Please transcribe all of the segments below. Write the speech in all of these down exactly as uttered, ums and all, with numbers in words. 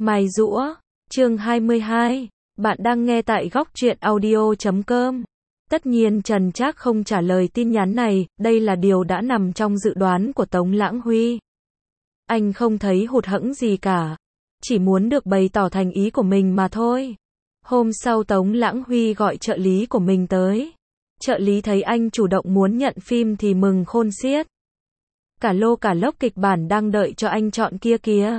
Mài giũa, chương hai mươi hai. Bạn đang nghe tại góc truyện audio chấm com. Tất nhiên Trần Trác không trả lời tin nhắn này, đây là điều đã nằm trong dự đoán của Tống Lãng Huy. Anh không thấy hụt hẫng gì cả, chỉ muốn được bày tỏ thành ý của mình mà thôi. Hôm sau Tống Lãng Huy gọi trợ lý của mình tới. Trợ lý thấy anh chủ động muốn nhận phim thì mừng khôn xiết. Cả lô cả lốc kịch bản đang đợi cho anh chọn kia kìa.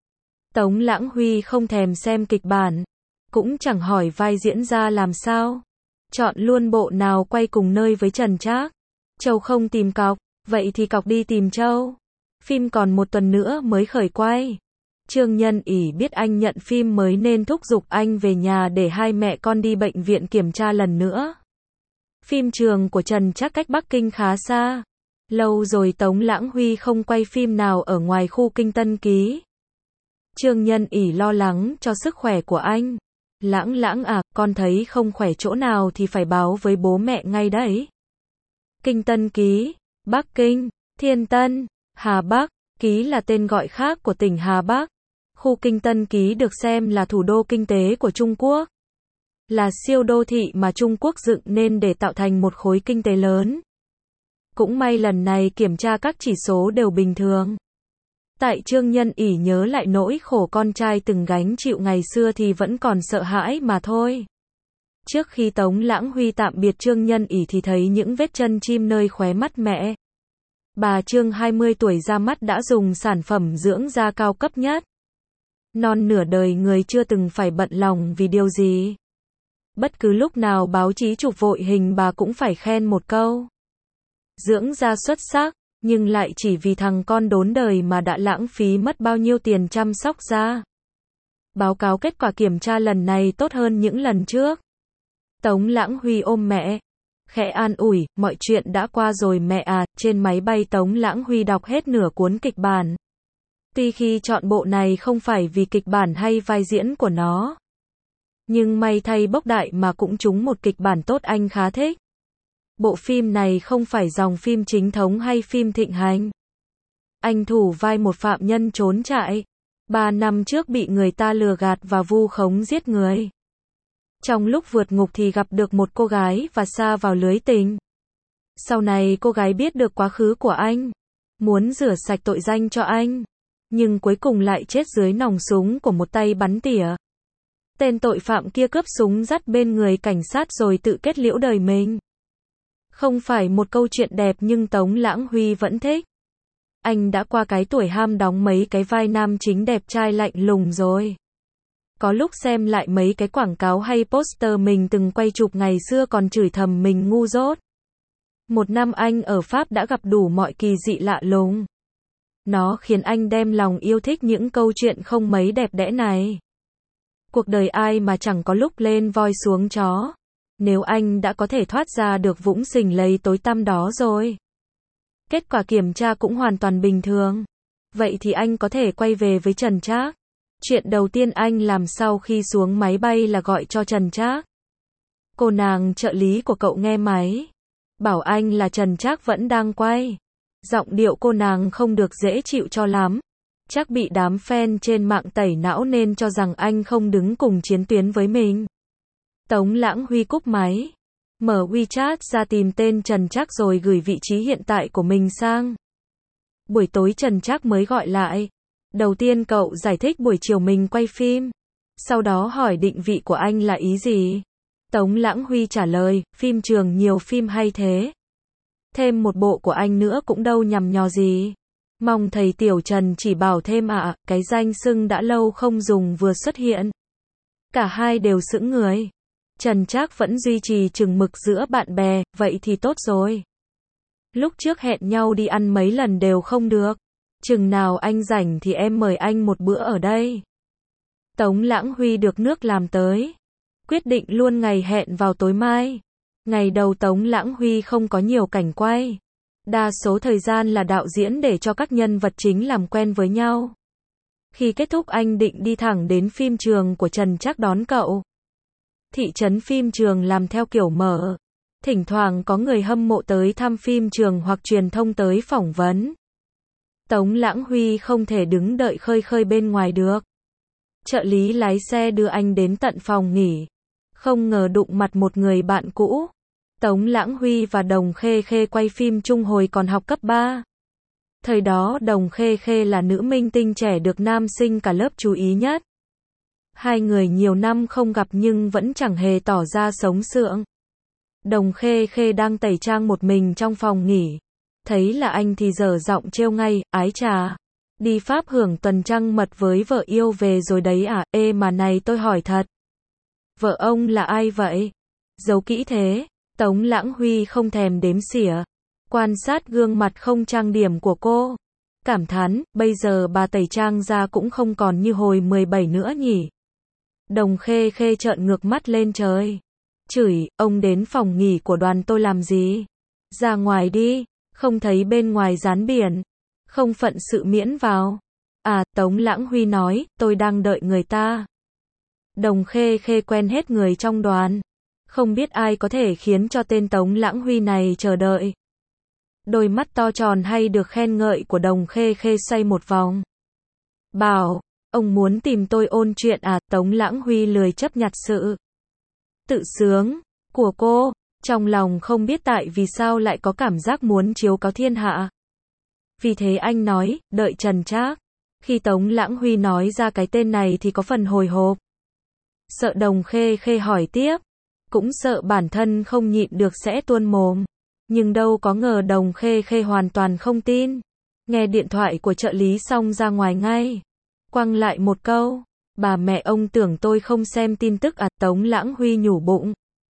Tống Lãng Huy không thèm xem kịch bản, cũng chẳng hỏi vai diễn ra làm sao. Chọn luôn bộ nào quay cùng nơi với Trần Trác. Châu không tìm cọc, vậy thì cọc đi tìm Châu. Phim còn một tuần nữa mới khởi quay. Trương Nhân ỷ biết anh nhận phim mới nên thúc giục anh về nhà để hai mẹ con đi bệnh viện kiểm tra lần nữa. Phim trường của Trần Trác cách Bắc Kinh khá xa. Lâu rồi Tống Lãng Huy không quay phim nào ở ngoài khu kinh Tân Ký. Trương Nhân ỷ lo lắng cho sức khỏe của anh. Lãng Lãng à, con thấy không khỏe chỗ nào thì phải báo với bố mẹ ngay đấy. Kinh Tân Ký, Bắc Kinh, Thiên Tân, Hà Bắc, Ký là tên gọi khác của tỉnh Hà Bắc. Khu kinh Tân Ký được xem là thủ đô kinh tế của Trung Quốc. Là siêu đô thị mà Trung Quốc dựng nên để tạo thành một khối kinh tế lớn. Cũng may lần này kiểm tra các chỉ số đều bình thường. Tại Trương Nhân ỷ nhớ lại nỗi khổ con trai từng gánh chịu ngày xưa thì vẫn còn sợ hãi mà thôi. Trước khi Tống Lãng Huy tạm biệt Trương Nhân ỷ thì thấy những vết chân chim nơi khóe mắt mẹ. Bà Trương hai mươi tuổi ra mắt đã dùng sản phẩm dưỡng da cao cấp nhất. Non nửa đời người chưa từng phải bận lòng vì điều gì. Bất cứ lúc nào báo chí chụp vội hình bà cũng phải khen một câu. Dưỡng da xuất sắc, nhưng lại chỉ vì thằng con đốn đời mà đã lãng phí mất bao nhiêu tiền chăm sóc da. Báo cáo kết quả kiểm tra lần này tốt hơn những lần trước. Tống Lãng Huy ôm mẹ, khẽ an ủi, mọi chuyện đã qua rồi mẹ à. Trên máy bay Tống Lãng Huy đọc hết nửa cuốn kịch bản. Tuy khi chọn bộ này không phải vì kịch bản hay vai diễn của nó, nhưng may thay Bốc Đại mà cũng trúng một kịch bản tốt anh khá thích. Bộ phim này không phải dòng phim chính thống hay phim thịnh hành. Anh thủ vai một phạm nhân trốn trại. Ba năm trước bị người ta lừa gạt và vu khống giết người. Trong lúc vượt ngục thì gặp được một cô gái và sa vào lưới tình. Sau này cô gái biết được quá khứ của anh, muốn rửa sạch tội danh cho anh, nhưng cuối cùng lại chết dưới nòng súng của một tay bắn tỉa. Tên tội phạm kia cướp súng dắt bên người cảnh sát rồi tự kết liễu đời mình. Không phải một câu chuyện đẹp nhưng Tống Lãng Huy vẫn thích. Anh đã qua cái tuổi ham đóng mấy cái vai nam chính đẹp trai lạnh lùng rồi. Có lúc xem lại mấy cái quảng cáo hay poster mình từng quay chụp ngày xưa còn chửi thầm mình ngu dốt. Một năm anh ở Pháp đã gặp đủ mọi kỳ dị lạ lùng. Nó khiến anh đem lòng yêu thích những câu chuyện không mấy đẹp đẽ này. Cuộc đời ai mà chẳng có lúc lên voi xuống chó. Nếu anh đã có thể thoát ra được vũng sình lầy tối tăm đó rồi. Kết quả kiểm tra cũng hoàn toàn bình thường. Vậy thì anh có thể quay về với Trần Trác. Chuyện đầu tiên anh làm sau khi xuống máy bay là gọi cho Trần Trác. Cô nàng trợ lý của cậu nghe máy, bảo anh là Trần Trác vẫn đang quay. Giọng điệu cô nàng không được dễ chịu cho lắm. Chắc bị đám fan trên mạng tẩy não nên cho rằng anh không đứng cùng chiến tuyến với mình. Tống Lãng Huy cúp máy, mở WeChat ra tìm tên Trần Trác rồi gửi vị trí hiện tại của mình sang. Buổi tối Trần Trác mới gọi lại. Đầu tiên cậu giải thích buổi chiều mình quay phim. Sau đó hỏi định vị của anh là ý gì. Tống Lãng Huy trả lời, phim trường nhiều phim hay thế. Thêm một bộ của anh nữa cũng đâu nhằm nhò gì. Mong thầy Tiểu Trần chỉ bảo thêm ạ, à, cái danh xưng đã lâu không dùng vừa xuất hiện. Cả hai đều sững người. Trần Trác vẫn duy trì chừng mực giữa bạn bè, vậy thì tốt rồi. Lúc trước hẹn nhau đi ăn mấy lần đều không được. Chừng nào anh rảnh thì em mời anh một bữa ở đây. Tống Lãng Huy được nước làm tới. Quyết định luôn ngày hẹn vào tối mai. Ngày đầu Tống Lãng Huy không có nhiều cảnh quay. Đa số thời gian là đạo diễn để cho các nhân vật chính làm quen với nhau. Khi kết thúc anh định đi thẳng đến phim trường của Trần Trác đón cậu. Thị trấn phim trường làm theo kiểu mở. Thỉnh thoảng có người hâm mộ tới thăm phim trường hoặc truyền thông tới phỏng vấn. Tống Lãng Huy không thể đứng đợi khơi khơi bên ngoài được. Trợ lý lái xe đưa anh đến tận phòng nghỉ. Không ngờ đụng mặt một người bạn cũ. Tống Lãng Huy và Đồng Khê Khê quay phim chung hồi còn học cấp ba. Thời đó Đồng Khê Khê là nữ minh tinh trẻ được nam sinh cả lớp chú ý nhất. Hai người nhiều năm không gặp nhưng vẫn chẳng hề tỏ ra sống sượng. Đồng Khê Khê đang tẩy trang một mình trong phòng nghỉ. Thấy là anh thì dở giọng trêu ngay, ái chà. Đi Pháp hưởng tuần trăng mật với vợ yêu về rồi đấy à, ê mà này tôi hỏi thật. Vợ ông là ai vậy? Giấu kỹ thế. Tống Lãng Huy không thèm đếm xỉa. Quan sát gương mặt không trang điểm của cô. Cảm thán, bây giờ bà tẩy trang ra cũng không còn như hồi mười bảy nữa nhỉ. Đồng Khê Khê trợn ngược mắt lên trời. Chửi, ông đến phòng nghỉ của đoàn tôi làm gì? Ra ngoài đi, không thấy bên ngoài dán biển. Không phận sự miễn vào. À, Tống Lãng Huy nói, tôi đang đợi người ta. Đồng Khê Khê quen hết người trong đoàn. Không biết ai có thể khiến cho tên Tống Lãng Huy này chờ đợi. Đôi mắt to tròn hay được khen ngợi của Đồng Khê Khê xoay một vòng. Bảo, ông muốn tìm tôi ôn chuyện à? Tống Lãng Huy lười chấp nhặt sự tự sướng của cô, trong lòng không biết tại vì sao lại có cảm giác muốn chiếu cáo thiên hạ. Vì thế anh nói, đợi Trần Trác. Khi Tống Lãng Huy nói ra cái tên này thì có phần hồi hộp. Sợ Đồng Khê Khê hỏi tiếp. Cũng sợ bản thân không nhịn được sẽ tuôn mồm. Nhưng đâu có ngờ Đồng Khê Khê hoàn toàn không tin. Nghe điện thoại của trợ lý xong ra ngoài ngay. Quăng lại một câu. Bà mẹ ông tưởng tôi không xem tin tức à? Tống Lãng Huy nhủ bụng.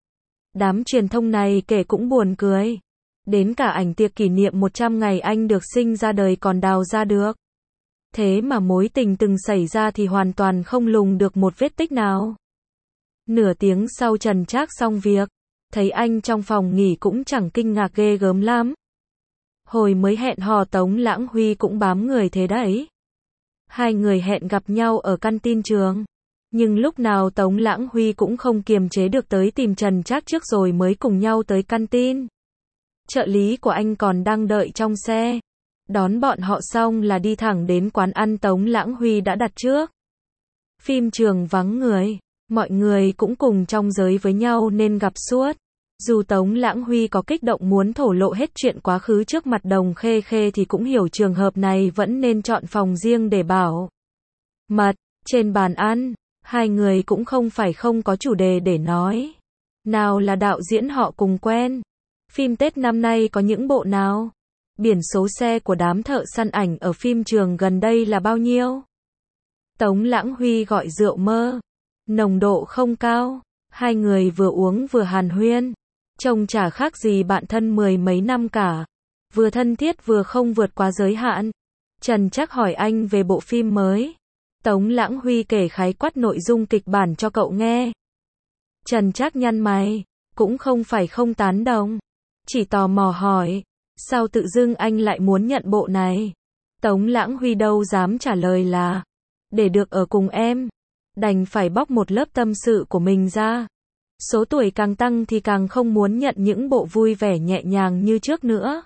Đám truyền thông này kể cũng buồn cười. Đến cả ảnh tiệc kỷ niệm một trăm ngày anh được sinh ra đời còn đào ra được. Thế mà mối tình từng xảy ra thì hoàn toàn không lùng được một vết tích nào. Nửa tiếng sau Trần Trác xong việc. Thấy anh trong phòng nghỉ cũng chẳng kinh ngạc ghê gớm lắm. Hồi mới hẹn hò Tống Lãng Huy cũng bám người thế đấy. Hai người hẹn gặp nhau ở căn tin trường. Nhưng lúc nào Tống Lãng Huy cũng không kiềm chế được tới tìm Trần Trác trước rồi mới cùng nhau tới căn tin. Trợ lý của anh còn đang đợi trong xe. Đón bọn họ xong là đi thẳng đến quán ăn Tống Lãng Huy đã đặt trước. Phim trường vắng người. Mọi người cũng cùng trong giới với nhau nên gặp suốt. Dù Tống Lãng Huy có kích động muốn thổ lộ hết chuyện quá khứ trước mặt Đồng Khê Khê thì cũng hiểu trường hợp này vẫn nên chọn phòng riêng để bảo mật. Trên bàn ăn, hai người cũng không phải không có chủ đề để nói. Nào là đạo diễn họ cùng quen. Phim Tết năm nay có những bộ nào? Biển số xe của đám thợ săn ảnh ở phim trường gần đây là bao nhiêu? Tống Lãng Huy gọi rượu mơ. Nồng độ không cao. Hai người vừa uống vừa hàn huyên. Trông chả khác gì bạn thân mười mấy năm cả. Vừa thân thiết vừa không vượt quá giới hạn. Trần Trác hỏi anh về bộ phim mới. Tống Lãng Huy kể khái quát nội dung kịch bản cho cậu nghe. Trần Trác nhăn mày. Cũng không phải không tán đồng. Chỉ tò mò hỏi. Sao tự dưng anh lại muốn nhận bộ này? Tống Lãng Huy đâu dám trả lời là. Để được ở cùng em. Đành phải bóc một lớp tâm sự của mình ra. Số tuổi càng tăng thì càng không muốn nhận những bộ vui vẻ nhẹ nhàng như trước nữa.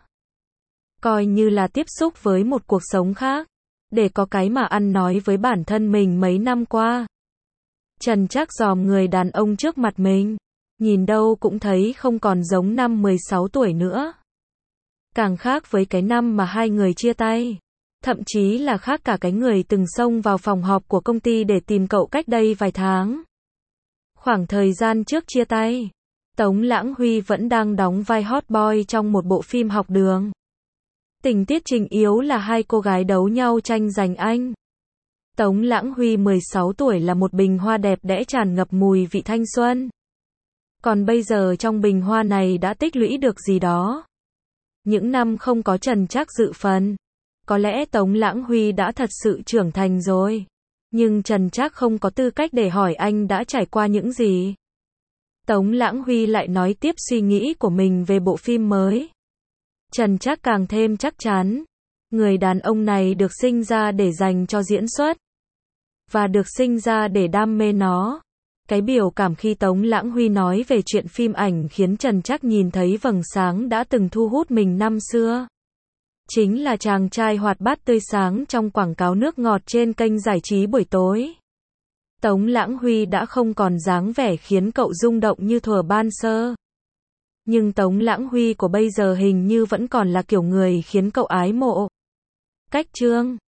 Coi như là tiếp xúc với một cuộc sống khác. Để có cái mà ăn nói với bản thân mình mấy năm qua. Trần Trác dòm người đàn ông trước mặt mình. Nhìn đâu cũng thấy không còn giống năm mười sáu tuổi nữa. Càng khác với cái năm mà hai người chia tay. Thậm chí là khác cả cái người từng xông vào phòng họp của công ty để tìm cậu cách đây vài tháng. Khoảng thời gian trước chia tay, Tống Lãng Huy vẫn đang đóng vai hot boy trong một bộ phim học đường. Tình tiết chính yếu là hai cô gái đấu nhau tranh giành anh. Tống Lãng Huy mười sáu tuổi là một bình hoa đẹp đẽ tràn ngập mùi vị thanh xuân. Còn bây giờ trong bình hoa này đã tích lũy được gì đó. Những năm không có Trần Trác dự phần. Có lẽ Tống Lãng Huy đã thật sự trưởng thành rồi. Nhưng Trần Trác không có tư cách để hỏi anh đã trải qua những gì. Tống Lãng Huy lại nói tiếp suy nghĩ của mình về bộ phim mới. Trần Trác càng thêm chắc chắn. Người đàn ông này được sinh ra để dành cho diễn xuất. Và được sinh ra để đam mê nó. Cái biểu cảm khi Tống Lãng Huy nói về chuyện phim ảnh khiến Trần Trác nhìn thấy vầng sáng đã từng thu hút mình năm xưa. Chính là chàng trai hoạt bát tươi sáng trong quảng cáo nước ngọt trên kênh giải trí buổi tối. Tống Lãng Huy đã không còn dáng vẻ khiến cậu rung động như thuở ban sơ. Nhưng Tống Lãng Huy của bây giờ hình như vẫn còn là kiểu người khiến cậu ái mộ. Cách Trương